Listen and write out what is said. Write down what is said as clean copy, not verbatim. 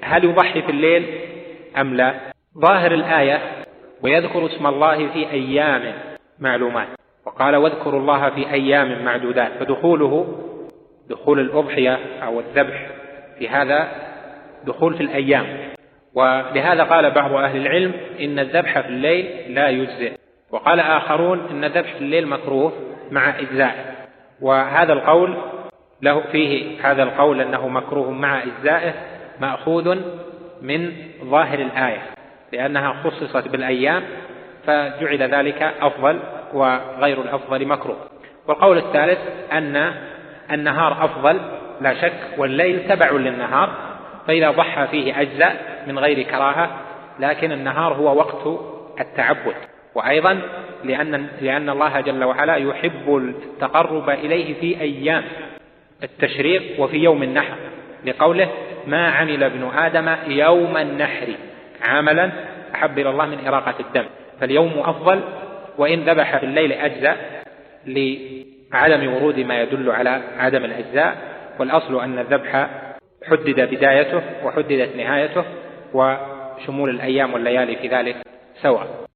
هل يضحي في الليل أم لا؟ ظاهر الآية ويذكر اسم الله في أيام معلومات، وقال واذكروا الله في أيام معدودات، فدخوله دخول الأضحية أو الذبح في هذا دخول في الأيام. ولهذا قال بعض أهل العلم إن الذبح في الليل لا يجزئ، وقال آخرون إن الذبح في الليل مكروه مع إجزائه، وهذا القول له فيه هذا القول أنه مكروه مع إجزائه مأخوذ من ظاهر الآية لأنها خصصت بالأيام فجعل ذلك أفضل وغير الأفضل مكروه. والقول الثالث أن النهار أفضل لا شك، والليل تبع للنهار، فإذا ضحى فيه أجزاء من غير كراهة، لكن النهار هو وقت التعبد، وأيضا لأن الله جل وعلا يحب التقرب إليه في أيام التشريق وفي يوم النحر، لقوله ما عمل ابن آدم يوم النحر عملا أحب إلى الله من إراقة الدم، فاليوم أفضل، وإن ذبح في الليل أجزاء لعدم ورود ما يدل على عدم الأجزاء. والأصل أن الذبح حدد بدايته وحددت نهايته، وشمول الأيام والليالي في ذلك سواء.